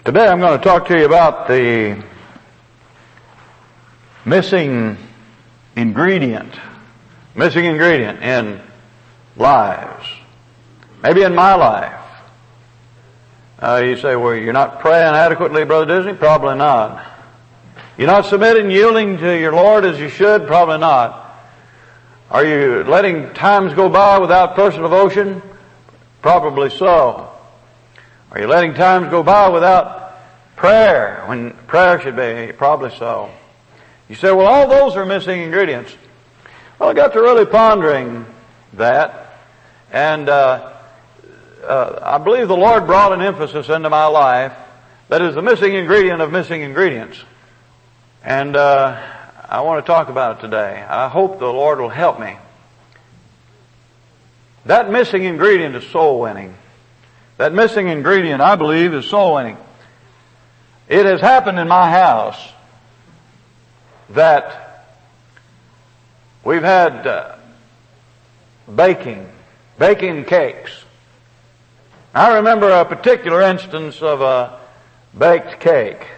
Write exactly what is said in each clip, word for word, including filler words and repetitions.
Today I'm going to talk to you about the missing ingredient, missing ingredient in lives. Maybe in my life. Uh, you say, well, you're not praying adequately, Brother Disney? Probably not. You're not submitting, yielding to your Lord as you should? Probably not. Are you letting times go by without personal devotion? Probably so. Are you letting times go by without prayer when prayer should be? Probably so. You say, well, all those are missing ingredients. Well, I got to really pondering that, and uh, uh, I believe the Lord brought an emphasis into my life that is the missing ingredient of missing ingredients. And uh, I want to talk about it today. I hope the Lord will help me. That missing ingredient is soul winning. That missing ingredient, I believe, is soul winning. It has happened in my house that we've had uh, baking, baking cakes. I remember a particular instance of a baked cake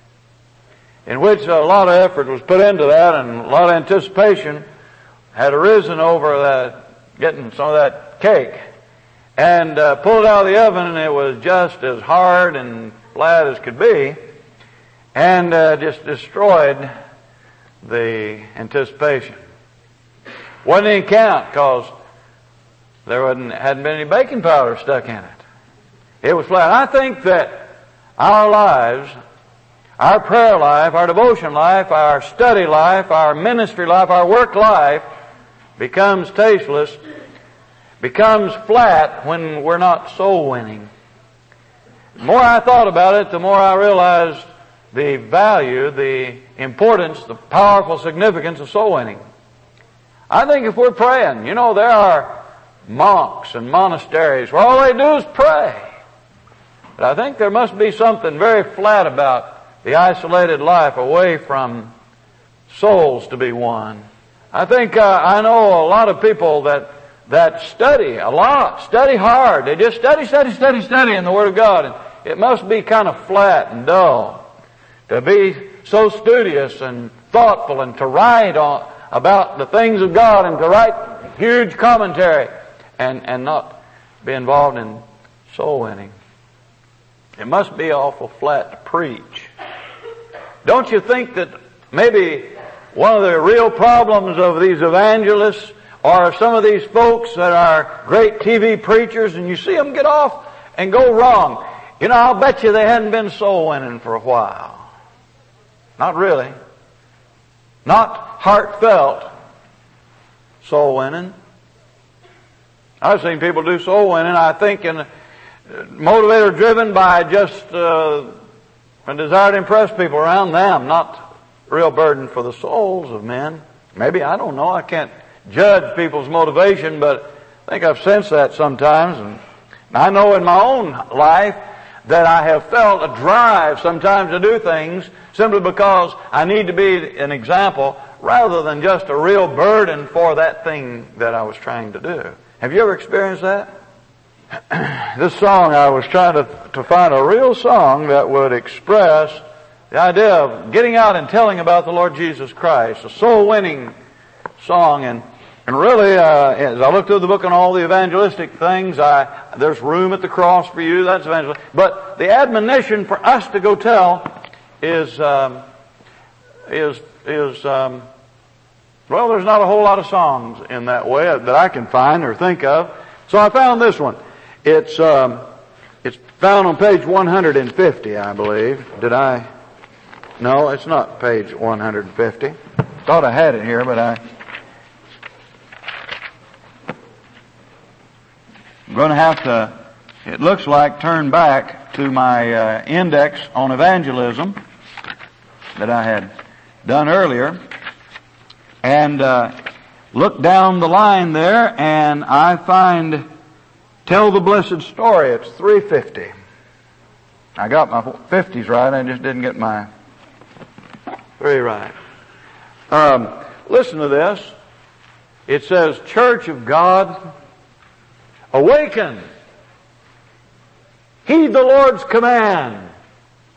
in which a lot of effort was put into that, and a lot of anticipation had arisen over that, getting some of that cake. And uh, pulled it out of the oven, and it was just as hard and flat as could be, and uh, just destroyed the anticipation. Wasn't any count because there wasn't hadn't been any baking powder stuck in it. It was flat. I think that our lives, our prayer life, our devotion life, our study life, our ministry life, our work life becomes tasteless, becomes flat when we're not soul winning. The more I thought about it, the more I realized the value, the importance, the powerful significance of soul winning. I think if we're praying, you know, there are monks and monasteries where all they do is pray. But I think there must be something very flat about the isolated life away from souls to be won. I think uh, I know a lot of people that that study a lot, study hard. They just study, study, study, study in the Word of God. And it must be kind of flat and dull to be so studious and thoughtful and to write on, about the things of God and to write huge commentary and, and not be involved in soul winning. It must be awful flat to preach. Don't you think that maybe one of the real problems of these evangelists or some of these folks that are great T V preachers, and you see them get off and go wrong, you know, I'll bet you they hadn't been soul winning for a while. Not really. Not heartfelt soul winning. I've seen people do soul winning, I think, in motivated or driven by just uh, a desire to impress people around them, not real burden for the souls of men. Maybe, I don't know, I can't judge people's motivation, but I think I've sensed that sometimes. And I know in my own life that I have felt a drive sometimes to do things simply because I need to be an example rather than just a real burden for that thing that I was trying to do. Have you ever experienced that? This song, I was trying to, to find a real song that would express the idea of getting out and telling about the Lord Jesus Christ, a soul-winning song. And And really, uh, as I look through the book on all the evangelistic things, I, there's room at the cross for you. That's evangelistic. But the admonition for us to go tell is, um, is, is, um, well, there's not a whole lot of songs in that way that I can find or think of. So I found this one. It's, um, it's found on page one hundred fifty, I believe. Did I? No, it's not page one hundred fifty. Thought I had it here, but I... I'm going to have to, it looks like, turn back to my uh, index on evangelism that I had done earlier and uh, look down the line there, and I find Tell the Blessed Story. It's three fifty. I got my fifties right, I just didn't get my three right. Um, listen to this. It says, Church of God, awaken. Heed the Lord's command.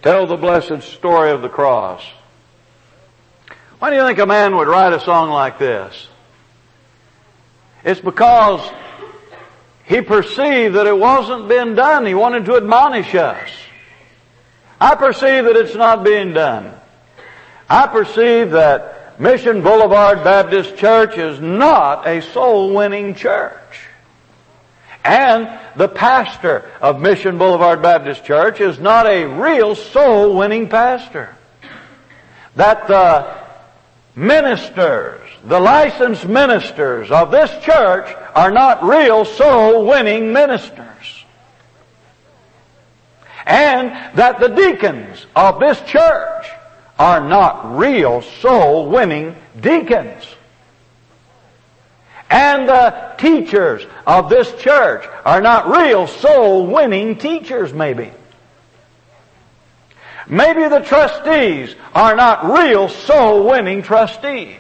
Tell the blessed story of the cross. Why do you think a man would write a song like this? It's because he perceived that it wasn't being done. He wanted to admonish us. I perceive that it's not being done. I perceive that Mission Boulevard Baptist Church is not a soul-winning church. And the pastor of Mission Boulevard Baptist Church is not a real soul-winning pastor. That the ministers, the licensed ministers of this church are not real soul-winning ministers. And that the deacons of this church are not real soul-winning deacons. And the teachers of this church are not real soul-winning teachers, maybe. Maybe the trustees are not real soul-winning trustees.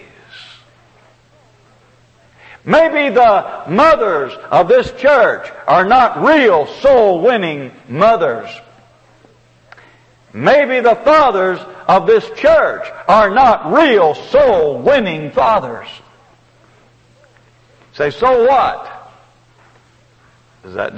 Maybe the mothers of this church are not real soul-winning mothers. Maybe the fathers of this church are not real soul-winning fathers. Say, so what? Does that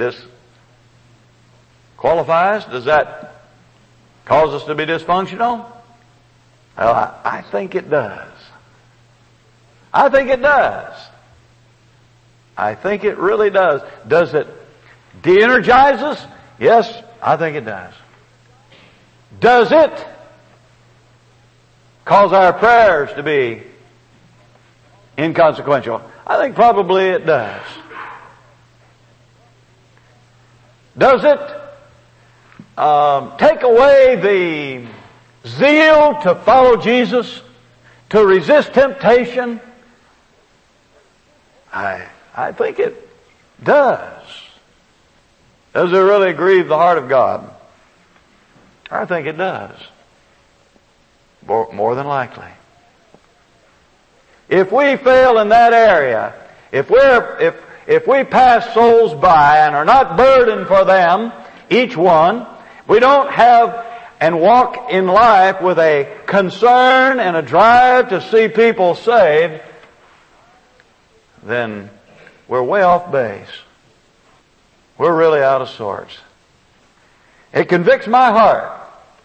disqualify us? Does that cause us to be dysfunctional? Well, I, I think it does. I think it does. I think it really does. Does it de-energize us? Yes, I think it does. Does it cause our prayers to be inconsequential? I think probably it does. Does it um, take away the zeal to follow Jesus, to resist temptation? I I think it does. Does it really grieve the heart of God? I think it does. More, more than likely. If we fail in that area, if we're, if, if we pass souls by and are not burdened for them, each one, we don't have and walk in life with a concern and a drive to see people saved, then we're way off base. We're really out of sorts. It convicts my heart.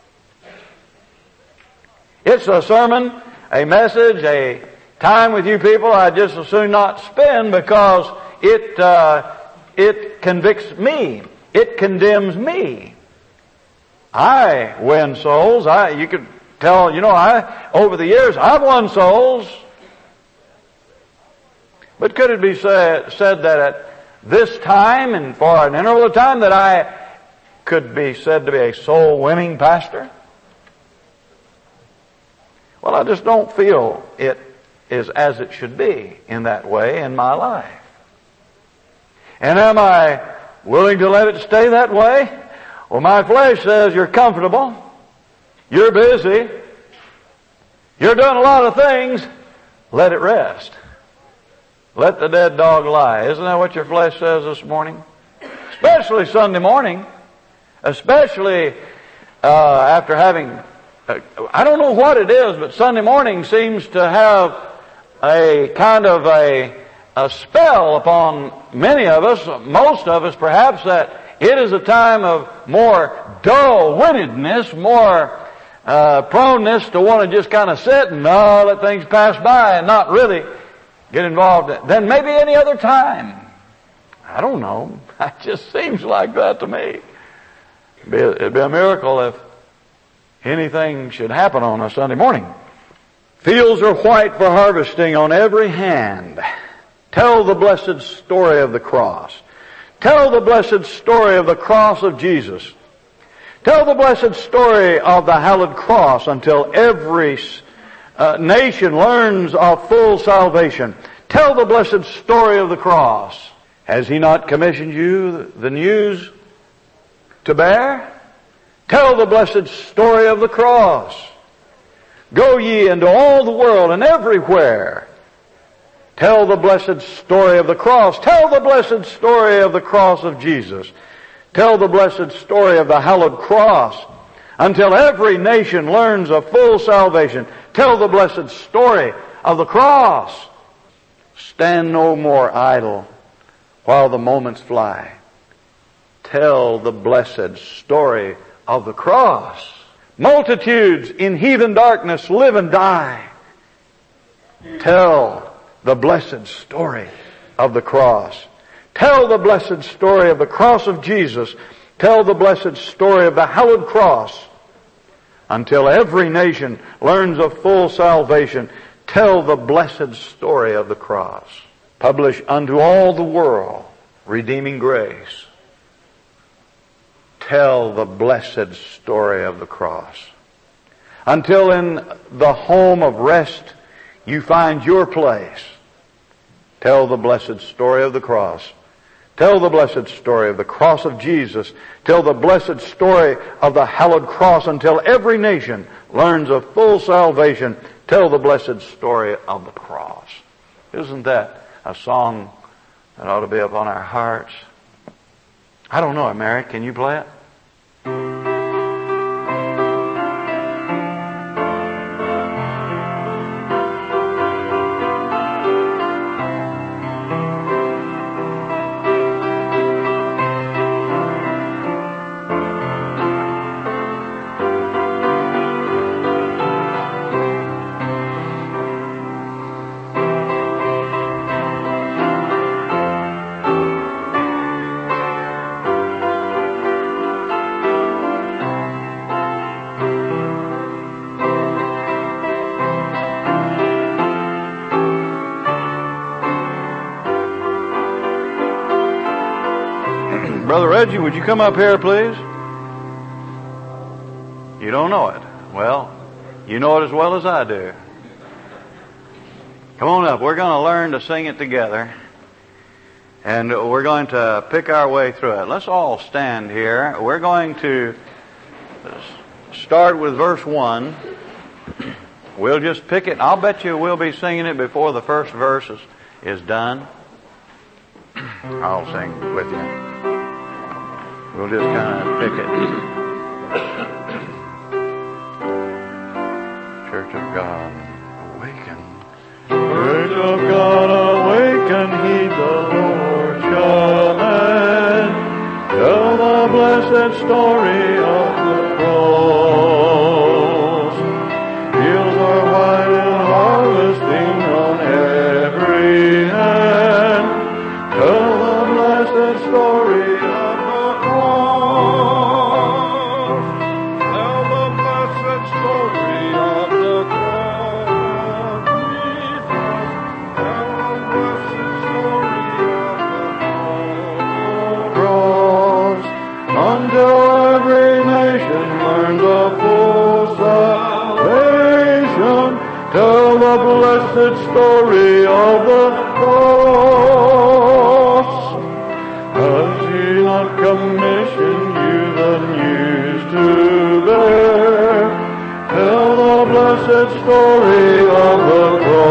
It's a sermon, a message, a time with you people I'd just as soon not spend because it, uh, it convicts me. It condemns me. I win souls. I, you could tell, you know, I, over the years, I've won souls. But could it be say, said that at this time and for an interval of time that I could be said to be a soul-winning pastor? Well, I just don't feel it is as it should be in that way in my life. And am I willing to let it stay that way? Well, my flesh says you're comfortable, you're busy, you're doing a lot of things, let it rest. Let the dead dog lie. Isn't that what your flesh says this morning? Especially Sunday morning. Especially uh, after having, uh, I don't know what it is, but Sunday morning seems to have a kind of a, a spell upon many of us, most of us perhaps, that it is a time of more dull-wittedness, more uh, proneness to want to just kind of sit and oh, let things pass by and not really get involved than maybe any other time. I don't know. It just seems like that to me. It'd be, it'd be a miracle if anything should happen on a Sunday morning. Fields are white for harvesting on every hand. Tell the blessed story of the cross. Tell the blessed story of the cross of Jesus. Tell the blessed story of the hallowed cross until every uh, nation learns of full salvation. Tell the blessed story of the cross. Has He not commissioned you the news to bear? Tell the blessed story of the cross. Go ye into all the world and everywhere. Tell the blessed story of the cross. Tell the blessed story of the cross of Jesus. Tell the blessed story of the hallowed cross until every nation learns of full salvation. Tell the blessed story of the cross. Stand no more idle while the moments fly. Tell the blessed story of the cross. Multitudes in heathen darkness live and die. Tell the blessed story of the cross. Tell the blessed story of the cross of Jesus. Tell the blessed story of the hallowed cross until every nation learns of full salvation. Tell the blessed story of the cross. Publish unto all the world redeeming grace. Tell the blessed story of the cross. Until in the home of rest you find your place. Tell the blessed story of the cross. Tell the blessed story of the cross of Jesus. Tell the blessed story of the hallowed cross until every nation learns of full salvation. Tell the blessed story of the cross. Isn't that a song that ought to be upon our hearts? I don't know it, Mary. Can you play it? Brother Reggie, would you come up here, please? You don't know it. Well, you know it as well as I do. Come on up. We're going to learn to sing it together. And we're going to pick our way through it. Let's all stand here. We're going to start with verse one. We'll just pick it. I'll bet you we'll be singing it before the first verse is, is done. I'll sing with you. We'll just kind of pick it. Church of God, awaken. Church of God, awaken, heed the Lord's command. Tell the blessed story of the cross. Fields are wide and harvesting on every hand. Tell the blessed story of blessed story of the cross. Has he not commissioned you the news to bear? Tell the blessed story of the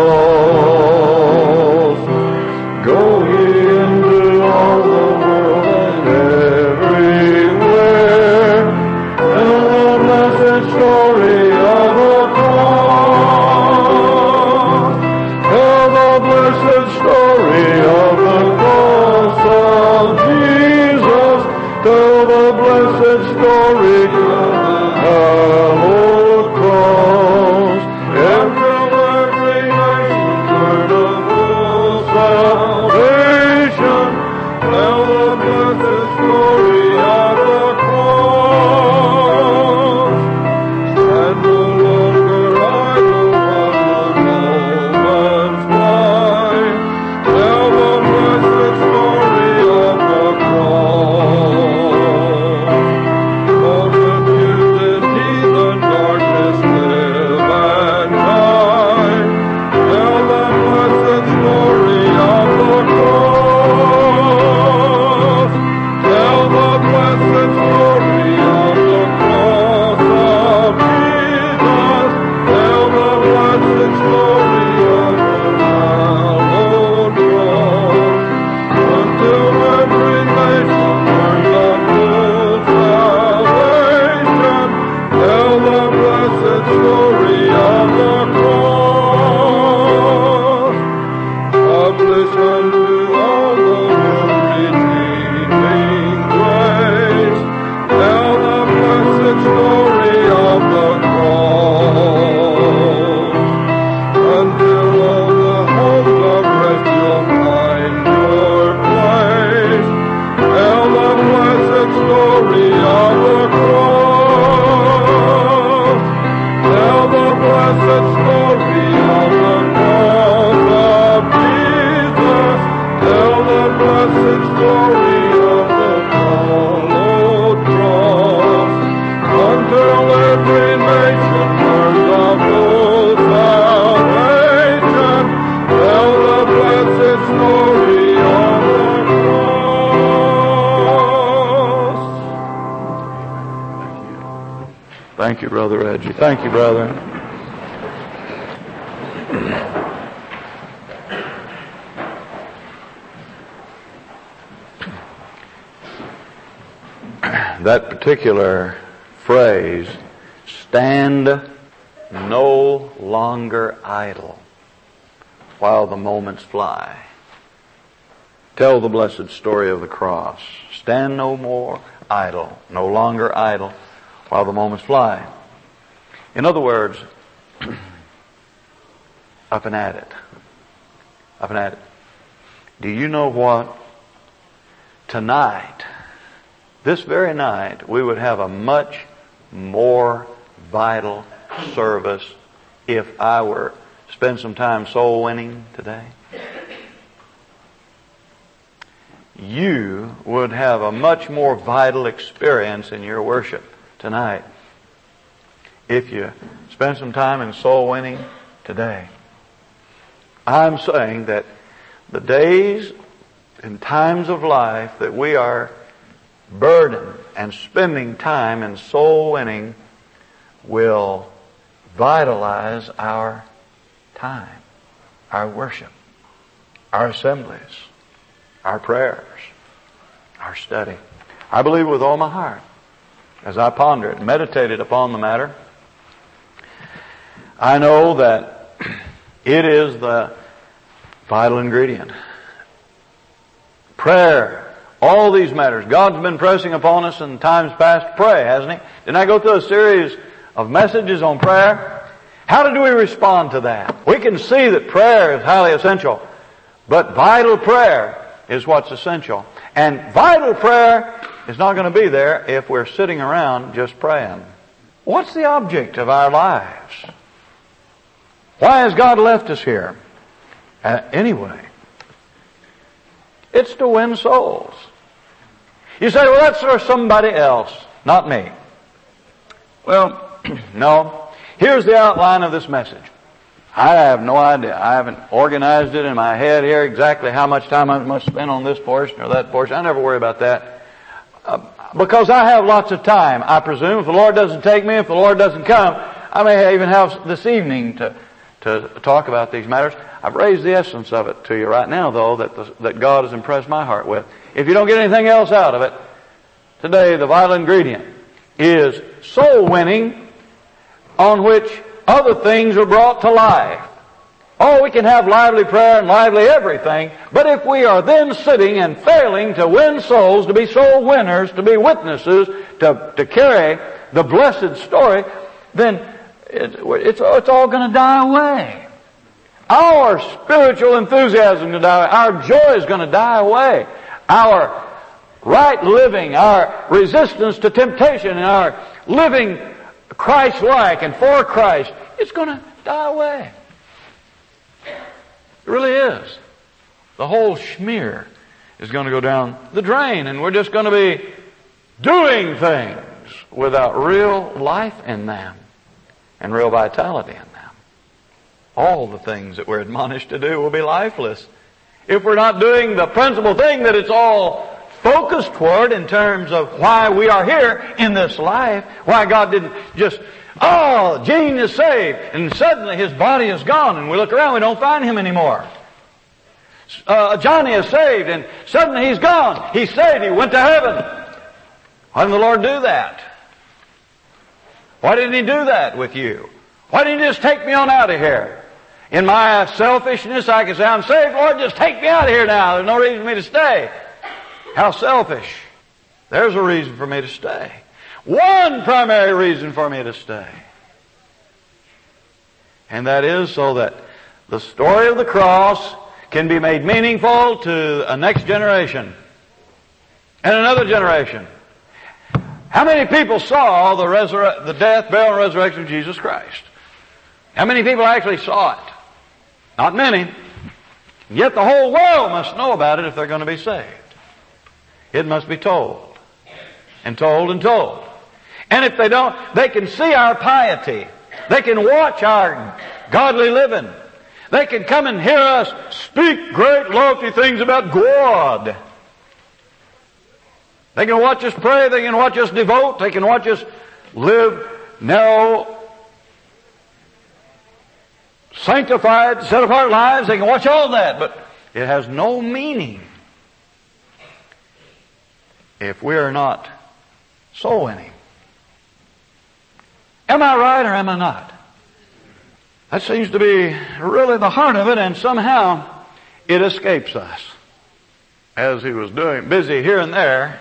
cross. Go ye into all the world and everywhere. Tell the blessed story of the cross. Story blessed story of the cross. Until all the homes of rest you'll find your place. Tell the blessed story of the cross. Tell the blessed story of the cross of Jesus. Tell the blessed story of the hallowed cross. Until every nation learns of full salvation. Tell the blessed story of the cross. Thank you, Brother Reggie. Thank you, brother. That particular phrase, stand no longer idle while the moments fly. Tell the blessed story of the cross. Stand no more idle, no longer idle while the moments fly. In other words, up and at it. Up and at it. Do you know what? Tonight, this very night, we would have a much more vital service if I were to spend some time soul winning today. You would have a much more vital experience in your worship tonight if you spend some time in soul winning today. I'm saying that the days and times of life that we are burdened and spending time in soul winning will vitalize our time, our worship, our assemblies, our prayers, our study. I believe with all my heart, as I pondered and meditated upon the matter, I know that it is the vital ingredient. Prayer. All these matters. God's been pressing upon us in times past to pray, hasn't He? Didn't I go through a series of messages on prayer? How did we respond to that? We can see that prayer is highly essential, but vital prayer is what's essential. And vital prayer is not going to be there if we're sitting around just praying. What's the object of our lives? Why has God left us here? Uh, anyway, it's to win souls. You say, well, that's for somebody else, not me. Well, no. Here's the outline of this message. I have no idea. I haven't organized it in my head here exactly how much time I must spend on this portion or that portion. I never worry about that. Uh, because I have lots of time, I presume. If the Lord doesn't take me, if the Lord doesn't come, I may even have this evening to, to talk about these matters. I've raised the essence of it to you right now, though, that the, that God has impressed my heart with. If you don't get anything else out of it, today the vital ingredient is soul winning on which other things are brought to life. Oh, we can have lively prayer and lively everything, but if we are then sitting and failing to win souls, to be soul winners, to be witnesses, to, to carry the blessed story, then it, it's, it's all going to die away. Our spiritual enthusiasm is going to die away. Our joy is going to die away. Our right living, our resistance to temptation, and our living Christ-like and for Christ, it's going to die away. It really is. The whole schmear is going to go down the drain, and we're just going to be doing things without real life in them and real vitality in them. All the things that we're admonished to do will be lifeless if we're not doing the principal thing that it's all focused toward in terms of why we are here in this life, why God didn't just, oh, Gene is saved, and suddenly his body is gone, and we look around, we don't find him anymore. Uh, Johnny is saved, and suddenly he's gone. He's saved, he went to heaven. Why didn't the Lord do that? Why didn't He do that with you? Why didn't He just take me on out of here? In my selfishness, I can say, I'm saved, Lord, just take me out of here now. There's no reason for me to stay. How selfish. There's a reason for me to stay. one primary reason for me to stay. And that is so that the story of the cross can be made meaningful to a next generation and another generation. How many people saw the, resur- the death, burial, and resurrection of Jesus Christ? How many people actually saw it? Not many. Yet the whole world must know about it if they're going to be saved. It must be told. And told and told. And if they don't, they can see our piety. They can watch our godly living. They can come and hear us speak great lofty things about God. They can watch us pray. They can watch us devote. They can watch us live narrow, sanctified, set-apart lives. They can watch all that. But it has no meaning if we are not soul winning. Am I right or am I not? That seems to be really the heart of it, and somehow it escapes us. As he was doing busy here and there,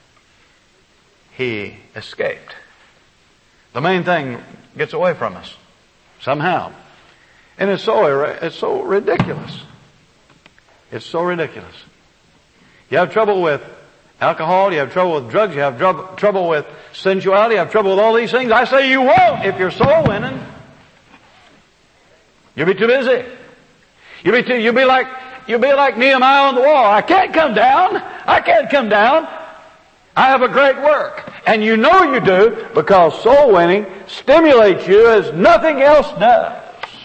he escaped. The main thing gets away from us somehow. And it's so, it's so ridiculous. It's so ridiculous. You have trouble with alcohol, you have trouble with drugs, you have trouble, trouble with sensuality, you have trouble with all these things. I say you won't if you're soul winning. You'll be too busy. You'll be too, you'll be like, you'll be like Nehemiah on the wall. I can't come down. I can't come down. I have a great work. And you know you do because soul winning stimulates you as nothing else does.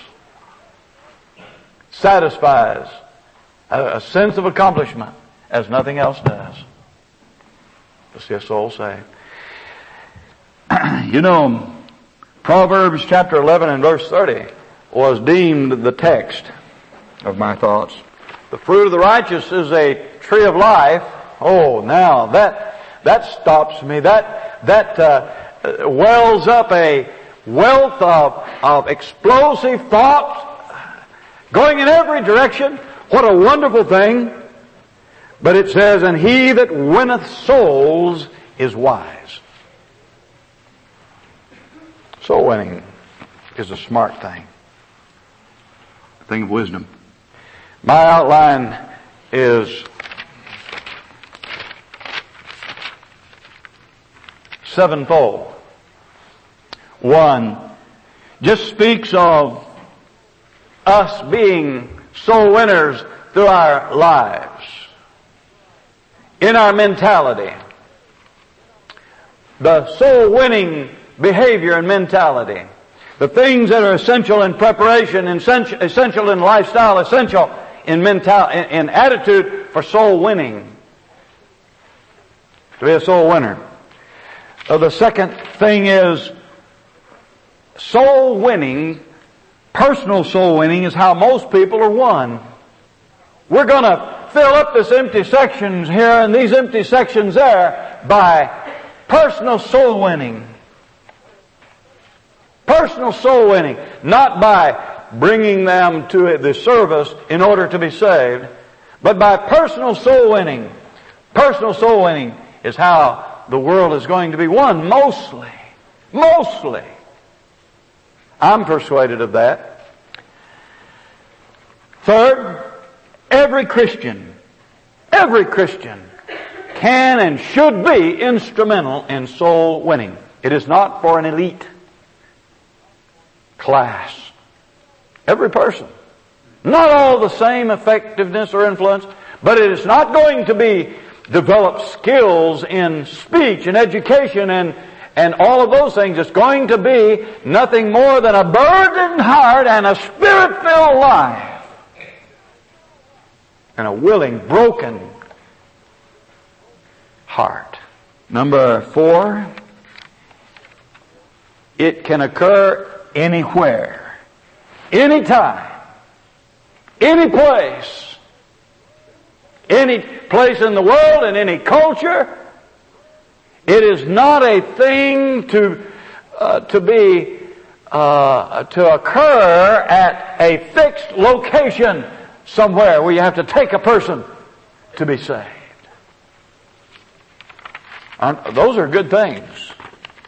Satisfies a, a sense of accomplishment as nothing else does. To see a soul saved. You know, Proverbs chapter eleven and verse thirty was deemed the text of my thoughts. The fruit of the righteous is a tree of life. Oh, now that that stops me. That that uh, wells up a wealth of of explosive thoughts going in every direction. What a wonderful thing! But it says, "And he that winneth souls is wise." Soul winning is a smart thing. A thing of wisdom. My outline is sevenfold. One, just speaks of us being soul winners through our lives. In our mentality. The soul winning behavior and mentality. The things that are essential in preparation, essential, essential in lifestyle, essential in mental, in, in attitude for soul winning. To be a soul winner. So the second thing is soul winning, personal soul winning is how most people are won. We're going to fill up this empty sections here and these empty sections there by personal soul winning. Personal soul winning. Not by bringing them to the service in order to be saved, but by personal soul winning. Personal soul winning is how the world is going to be won mostly. Mostly. I'm persuaded of that. Third, every Christian, every Christian can and should be instrumental in soul winning. It is not for an elite class. Every person. Not all the same effectiveness or influence, but it is not going to be develop skills in speech and education and, and all of those things. It's going to be nothing more than a burdened heart and a spirit-filled life. And a willing, broken heart. Number four, it can occur anywhere, anytime, any place, any place in the world, in any culture. It is not a thing to uh, to be uh, to occur at a fixed location somewhere where you have to take a person to be saved. Aren't, those are good things.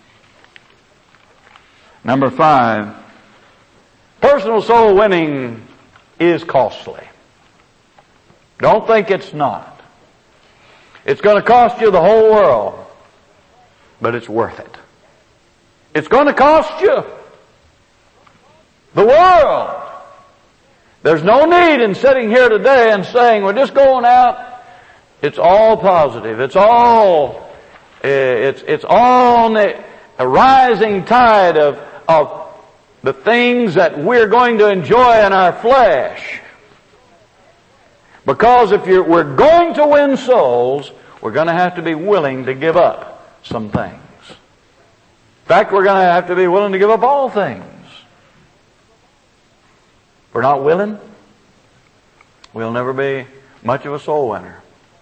Number five, personal soul winning is costly. Don't think it's not. It's going to cost you the whole world, but it's worth it. It's going to cost you the world. There's no need in sitting here today and saying, we're just going out. It's all positive. It's all, it's, it's all on the, a rising tide of, of the things that we're going to enjoy in our flesh. Because if you're, we're going to win souls, we're going to have to be willing to give up some things. In fact, we're going to have to be willing to give up all things. If we're not willing, we'll never be much of a soul winner.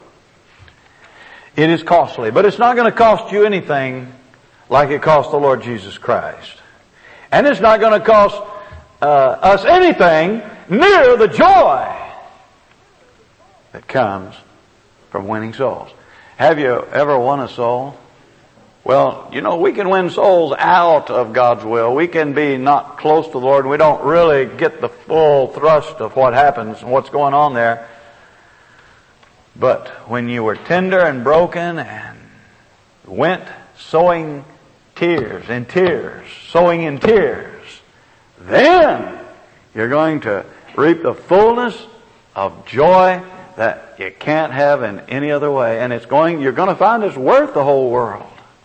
It is costly, but it's not going to cost you anything like it cost the Lord Jesus Christ. And it's not going to cost uh, us anything near the joy that comes from winning souls. Have you ever won a soul? Well, you know, we can win souls out of God's will. We can be not close to the Lord, and we don't really get the full thrust of what happens and what's going on there. But when you were tender and broken and went sowing tears and tears, sowing in tears, then you're going to reap the fullness of joy that you can't have in any other way. And it's going, you're going to find it's worth the whole world.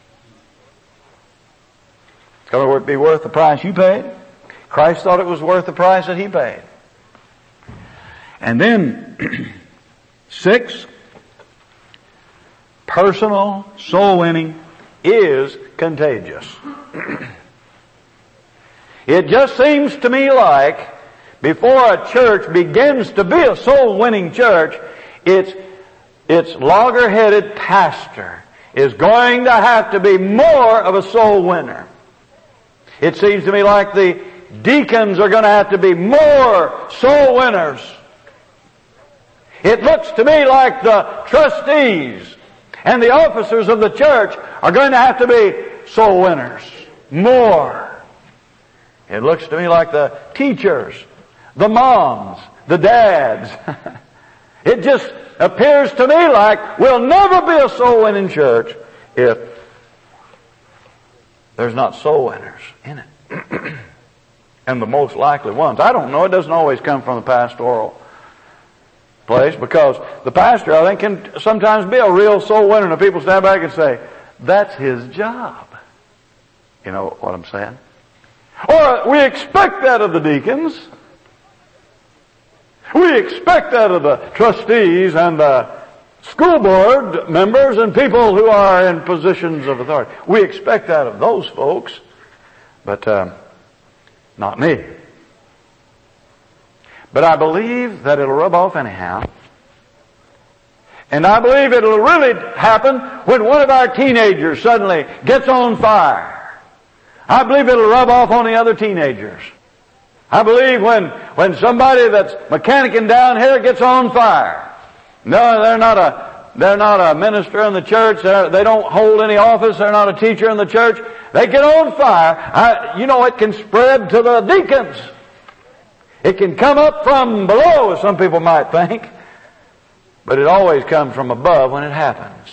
It's going to be worth the price you paid. Christ thought it was worth the price that He paid. And then, six, personal soul winning is contagious. It just seems to me like before a church begins to be a soul winning church, its, its logger-headed pastor is going to have to be more of a soul winner. It seems to me like the deacons are going to have to be more soul winners. It looks to me like the trustees and the officers of the church are going to have to be soul winners. More. It looks to me like the teachers, the moms, the dads. It just appears to me like we'll never be a soul winning church if there's not soul winners in it. And the most likely ones. I don't know. It doesn't always come from the pastoral place, because the pastor, I think, can sometimes be a real soul winner, and the people stand back and say, that's his job. You know what I'm saying? Or we expect that of the deacons. We expect that of the trustees and the school board members and people who are in positions of authority. We expect that of those folks, but um, not me. But I believe that it'll rub off anyhow. And I believe it'll really happen when one of our teenagers suddenly gets on fire. I believe it'll rub off on the other teenagers. I believe when, when somebody that's mechanicking down here gets on fire. No, they're not a, they're not a minister in the church. They're, they don't hold any office. They're not a teacher in the church. They get on fire. I, you know, it can spread to the deacons. It can come up from below, as some people might think. But it always comes from above when it happens.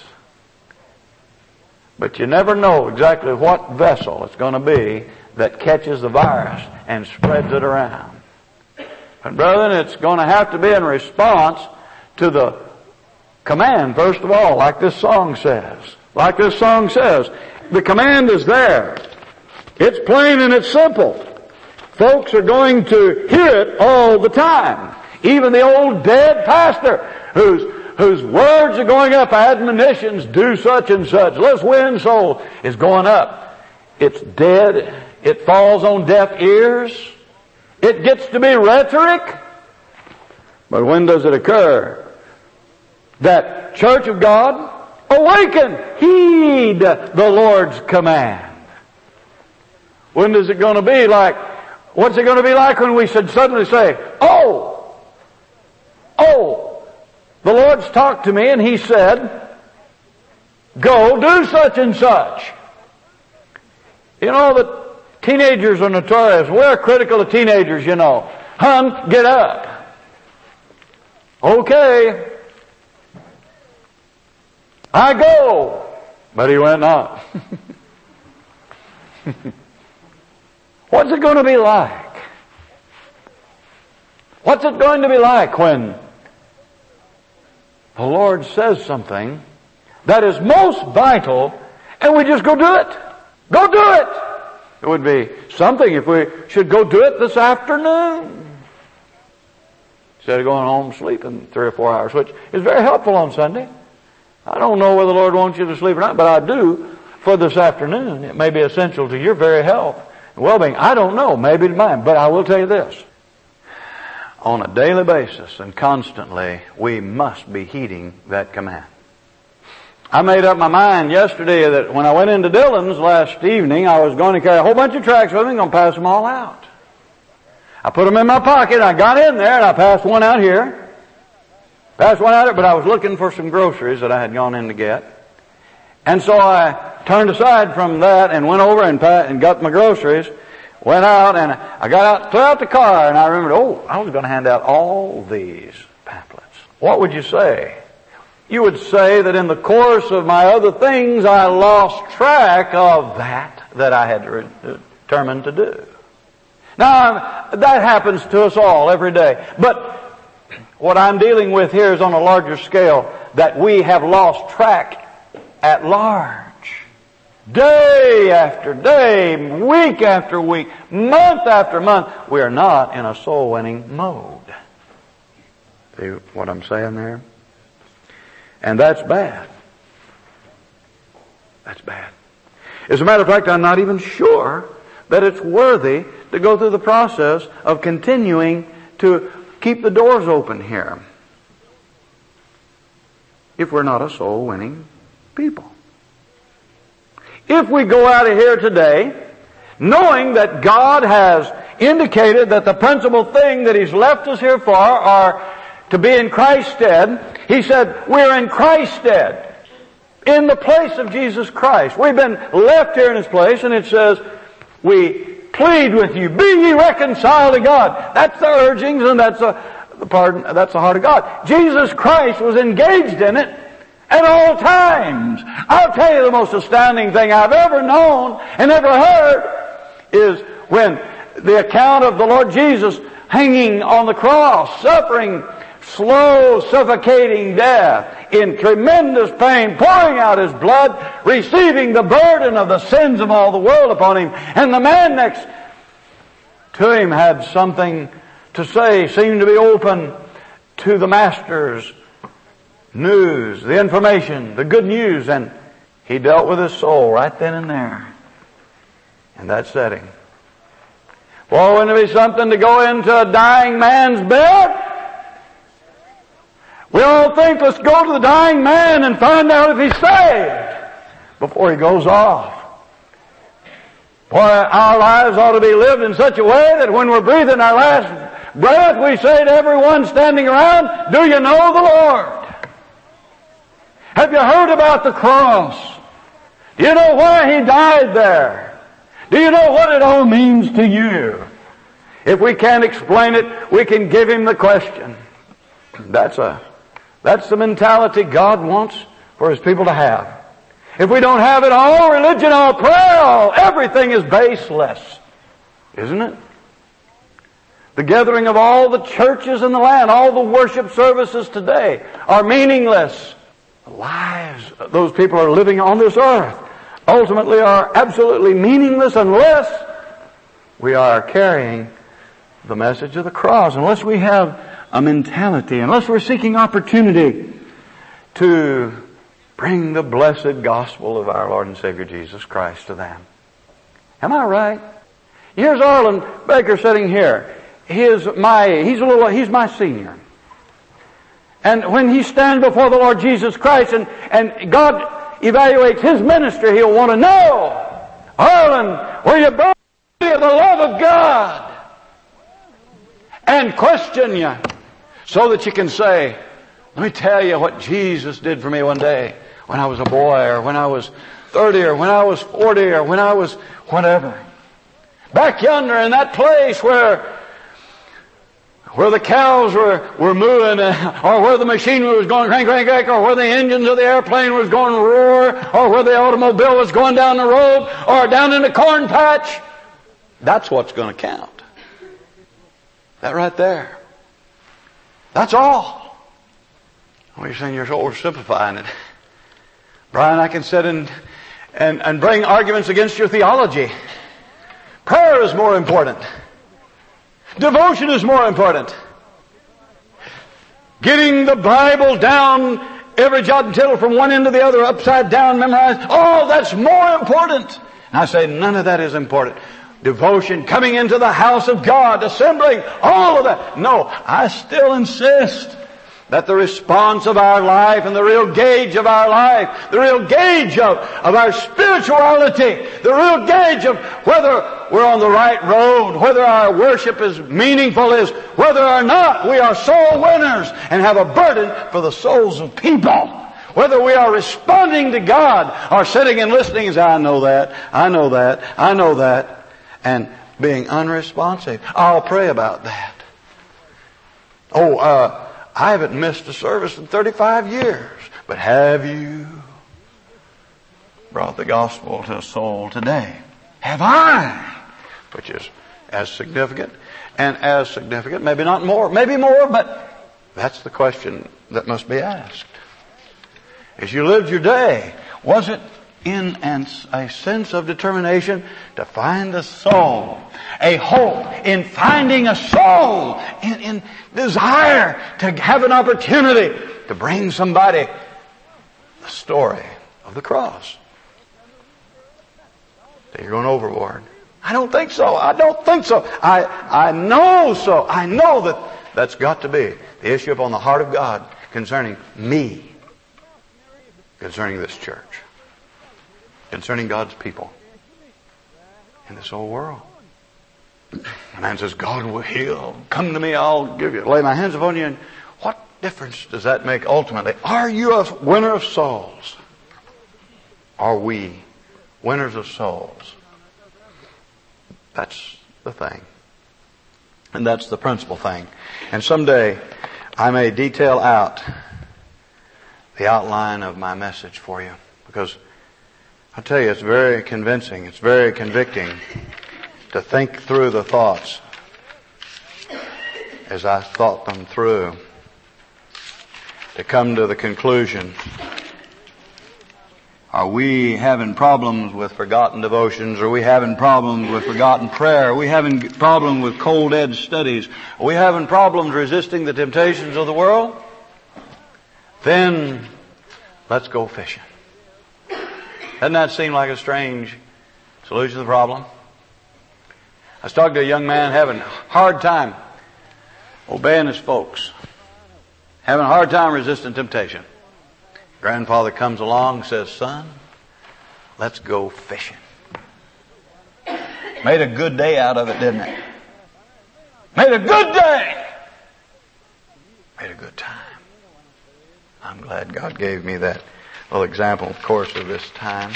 But you never know exactly what vessel it's going to be that catches the virus and spreads it around. And brethren, it's going to have to be in response to the command, first of all, like this song says. Like this song says. The command is there. It's plain and it's simple. Folks are going to hear it all the time. Even the old dead pastor whose whose words are going up, admonitions, do such and such, let's win souls, is going up. It's dead. It falls on deaf ears. It gets to be rhetoric. But when does it occur? That church of God, awaken, heed the Lord's command. When is it going to be like, what's it going to be like when we should suddenly say, oh, oh, the Lord's talked to me and He said, go do such and such. You know that Teenagers are notorious. We're critical of teenagers, you know. Hun, get up. Okay. I go. But he went not. What's it going to be like? What's it going to be like when the Lord says something that is most vital and we just go do it? Go do it! It would be something if we should go do it this afternoon instead of going home sleeping three or four hours, which is very helpful on Sunday. I don't know whether the Lord wants you to sleep or not, but I do for this afternoon. It may be essential to your very health and well-being. I don't know, maybe to mine, but I will tell you this. On a daily basis and constantly, we must be heeding that command. I made up my mind yesterday that when I went into Dillon's last evening, I was going to carry a whole bunch of tracts with me and going to pass them all out. I put them in my pocket, I got in there, and I passed one out here. Passed one out here, but I was looking for some groceries that I had gone in to get. And so I turned aside from that and went over and, pa- and got my groceries, went out, and I got out, clear out the car, and I remembered, oh, I was going to hand out all these pamphlets. What would you say? You would say that in the course of my other things, I lost track of that that I had re- determined to do. Now, that happens to us all every day. But what I'm dealing with here is on a larger scale, that we have lost track at large. Day after day, week after week, month after month, we are not in a soul-winning mode. See what I'm saying there? And that's bad. That's bad. As a matter of fact, I'm not even sure that it's worthy to go through the process of continuing to keep the doors open here if we're not a soul-winning people. If we go out of here today knowing that God has indicated that the principal thing that He's left us here for are to be in Christ's stead, He said, we're in Christ's stead, in the place of Jesus Christ. We've been left here in His place, and it says, we plead with you, be ye reconciled to God. That's the urgings, and that's the, the pardon, that's the heart of God. Jesus Christ was engaged in it at all times. I'll tell you the most astounding thing I've ever known and ever heard is when the account of the Lord Jesus hanging on the cross, suffering slow, suffocating death, in tremendous pain, pouring out His blood, receiving the burden of the sins of all the world upon Him. And the man next to Him had something to say, seemed to be open to the Master's news, the information, the good news, and he dealt with his soul right then and there in that setting. Well, wouldn't it be something to go into a dying man's bed? We all think, let's go to the dying man and find out if he's saved before he goes off. Boy, our lives ought to be lived in such a way that when we're breathing our last breath, we say to everyone standing around, do you know the Lord? Have you heard about the cross? Do you know why He died there? Do you know what it all means to you? If we can't explain it, we can give Him the question. That's a, that's the mentality God wants for His people to have. If we don't have it, all religion, all prayer, all everything is baseless. Isn't it? The gathering of all the churches in the land, all the worship services today are meaningless. The lives those people are living on this earth ultimately are absolutely meaningless unless we are carrying the message of the cross, unless we have a mentality, unless we're seeking opportunity to bring the blessed gospel of our Lord and Savior Jesus Christ to them. Am I right? Here's Arlen Baker sitting here. He is my, he's a little, he's my senior. And when he stands before the Lord Jesus Christ and, and God evaluates his ministry, he'll want to know, Arlen, were you born of the love of God? And question you so that you can say, let me tell you what Jesus did for me one day when I was a boy, or when I was thirty, or when I was forty, or when I was whatever. Back yonder in that place where where the cows were, were mooing, uh, or where the machinery was going crank, crank, crank, or where the engines of the airplane was going roar, or where the automobile was going down the road, or down in the corn patch. That's what's going to count. That right there. That's all. Well, you're saying you're so oversimplifying it. Brian, I can sit and, and, and bring arguments against your theology. Prayer is more important. Devotion is more important. Getting the Bible down, every jot and tittle from one end to the other, upside down, memorized. Oh, that's more important. And I say none of that is important. Devotion, coming into the house of God, assembling, all of that. No, I still insist that the response of our life and the real gauge of our life, the real gauge of, of our spirituality, the real gauge of whether we're on the right road, whether our worship is meaningful, is whether or not we are soul winners and have a burden for the souls of people. Whether we are responding to God or sitting and listening and say, I know that, I know that, I know that, and being unresponsive. I'll pray about that. Oh, uh, I haven't missed a service in thirty-five years. But have you brought the gospel to a soul today? Have I? Which is as significant and as significant, maybe not more, maybe more, but that's the question that must be asked. As you lived your day, was it in an, a sense of determination to find a soul, a hope in finding a soul, in, in desire to have an opportunity to bring somebody the story of the cross? That you're going overboard. I don't think so. I don't think so. I, I know so. I know that that's got to be the issue upon the heart of God concerning me, concerning this church, concerning God's people in this whole world. A man says, God will heal. Come to me, I'll give you. Lay my hands upon you. And what difference does that make ultimately? Are you a winner of souls? Are we winners of souls? That's the thing. And that's the principal thing. And someday I may detail out the outline of my message for you. Because I'll tell you, it's very convincing. It's very convicting to think through the thoughts as I thought them through. To come to the conclusion, are we having problems with forgotten devotions? Are we having problems with forgotten prayer? Are we having problems with cold edge studies? Are we having problems resisting the temptations of the world? Then let's go fishing. Doesn't that seem like a strange solution to the problem? I was talking to a young man having a hard time obeying his folks, having a hard time resisting temptation. Grandfather comes along and says, son, let's go fishing. Made a good day out of it, didn't it? Made a good day. Made a good time. I'm glad God gave me that little example, of course, of this time.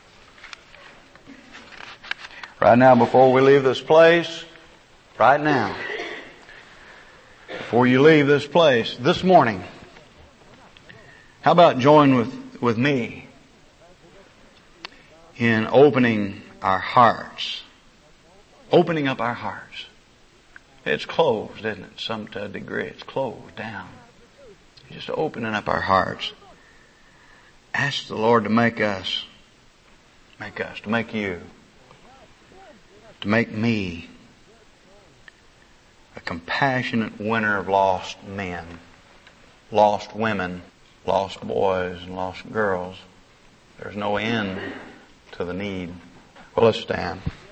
Right now, before we leave this place, right now, before you leave this place, this morning, how about join with, with me in opening our hearts? Opening up our hearts. It's closed, isn't it? Some to a degree. It's closed down. Just opening up our hearts. Ask the Lord to make us, make us, to make you, to make me a compassionate winner of lost men, lost women, lost boys and lost girls. There's no end to the need. Well, let's stand.